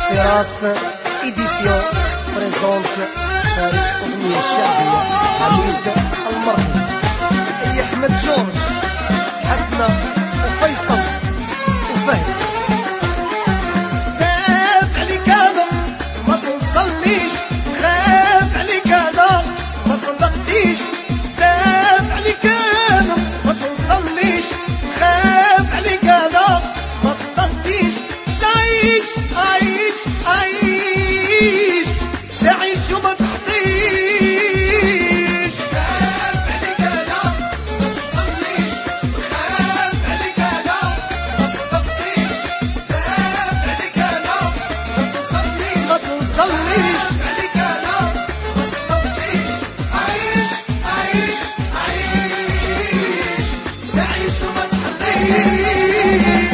فراس إديسيون بريزونت فارس أغنية شعبية حميد المرحي. أي أحمد جورج حسنة وفيصل وفهد. خاف عليك هذا ما توصلنيش، خاف عليك هذا ما صدقتيش، خاف عليك هذا ما توصلنيش، خاف عليك هذا ما صدقتيش. تعيش عيش عيش تعيش وما تحطيش. خاف عليك هذا ما توصلنيش، خاف عليك هذا ما صدقتيش، خاف عليك هذا ما توصلنيش، ما توصلنيش. خاف عليك هذا ما صدقتيش. عيش عيش عيش تعيش وما تحطيش.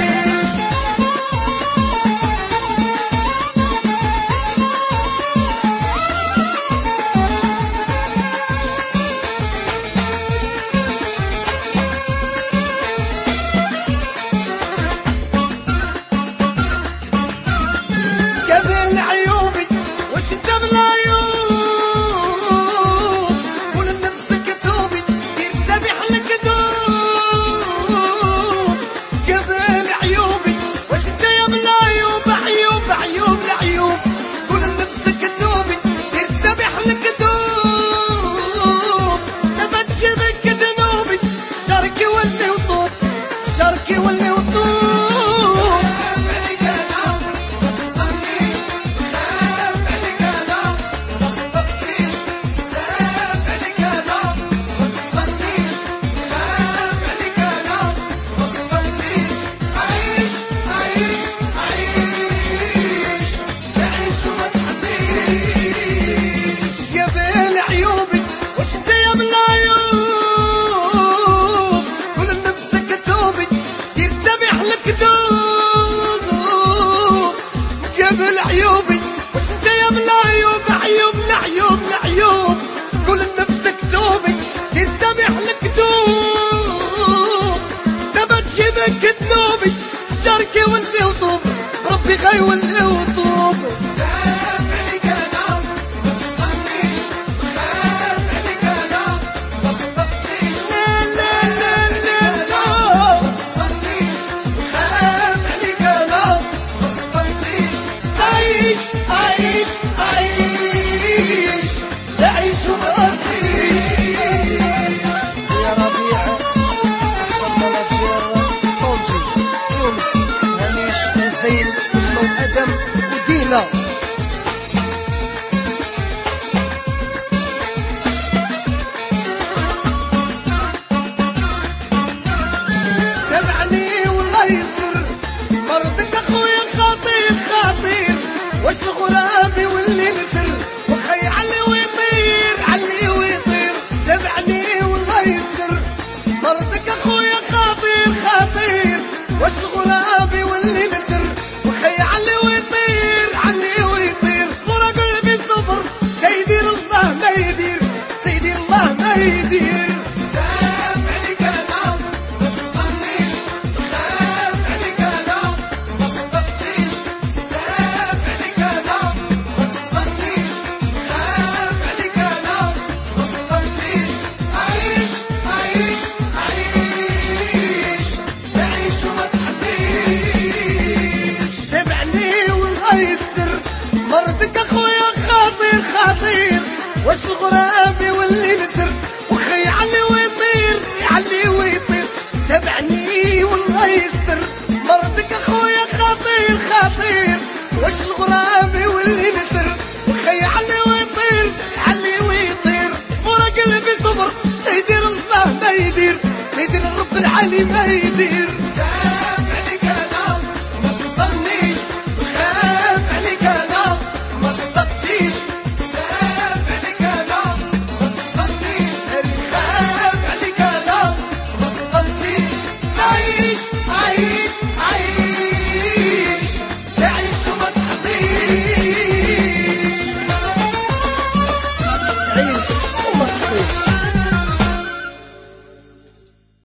قبل عيوبي وش انت بالعيوب، قول لنفسك توبي دير سابح لك دوب. قبل عيوبي وش انت يا بالعيوب، عيوب عيوب العيوب، قول لنفسك توبي دير سابح لك دوب. لما تشبك ذنوبي شاركي ولي وطوب، شاركي ولي وطوب. عيوبي وش انت يا بالعيوب، عيوب العيوب العيوب، قول لنفسك توبي دير سامح لك دوب. دابا تجيبك ذنوبي شاركي ولي وطوب، ربي غيولي وطوب. خاف عليك انا ما توصلنيش، خاف عليك انا ما صدقتيش، لا لا لا لا لا ما توصلنيش، خاف عليك انا ما صدقتيش. عيش عيش عيش تعيش وما تزيش. يا ربيع أحسن مناجر طنجي يونس هنيش زين محمود أدم ودينا. سمعني والله يسر مرضك اخويا خطير خطير، واش الغرابي واللي نسر وخي علي ويطير علي ويطير. سمعني والله يسر مرضك اخويا خطير خطير، واش الغرابي واللي نسر وخي علي ويطير علي ويطير. صبر قلبي صبر سيدي الله ما يدير، سيدي الله ما يدير. خاف عليك انا ما توصلنيش، خاف عليك انا ما صدقتيش، خاف عليك انا ما توصلنيش، خاف عليك انا ما صدقتيش. عيش عيش عيش تعيش وما تحبيش. سمعني والله يسر مرضك اخويا خطير خطير، واش الغرابي واللي نسر وخي علي ويطير علي ويطير. سمعني والله يسر مرضك اخويا خطير خطير، واش الغرابي واللي نسر وخي علي ويطير علي ويطير. صبر قلبي صبر سيدي الله ما يدير، سيدي الرب العلي ما يدير.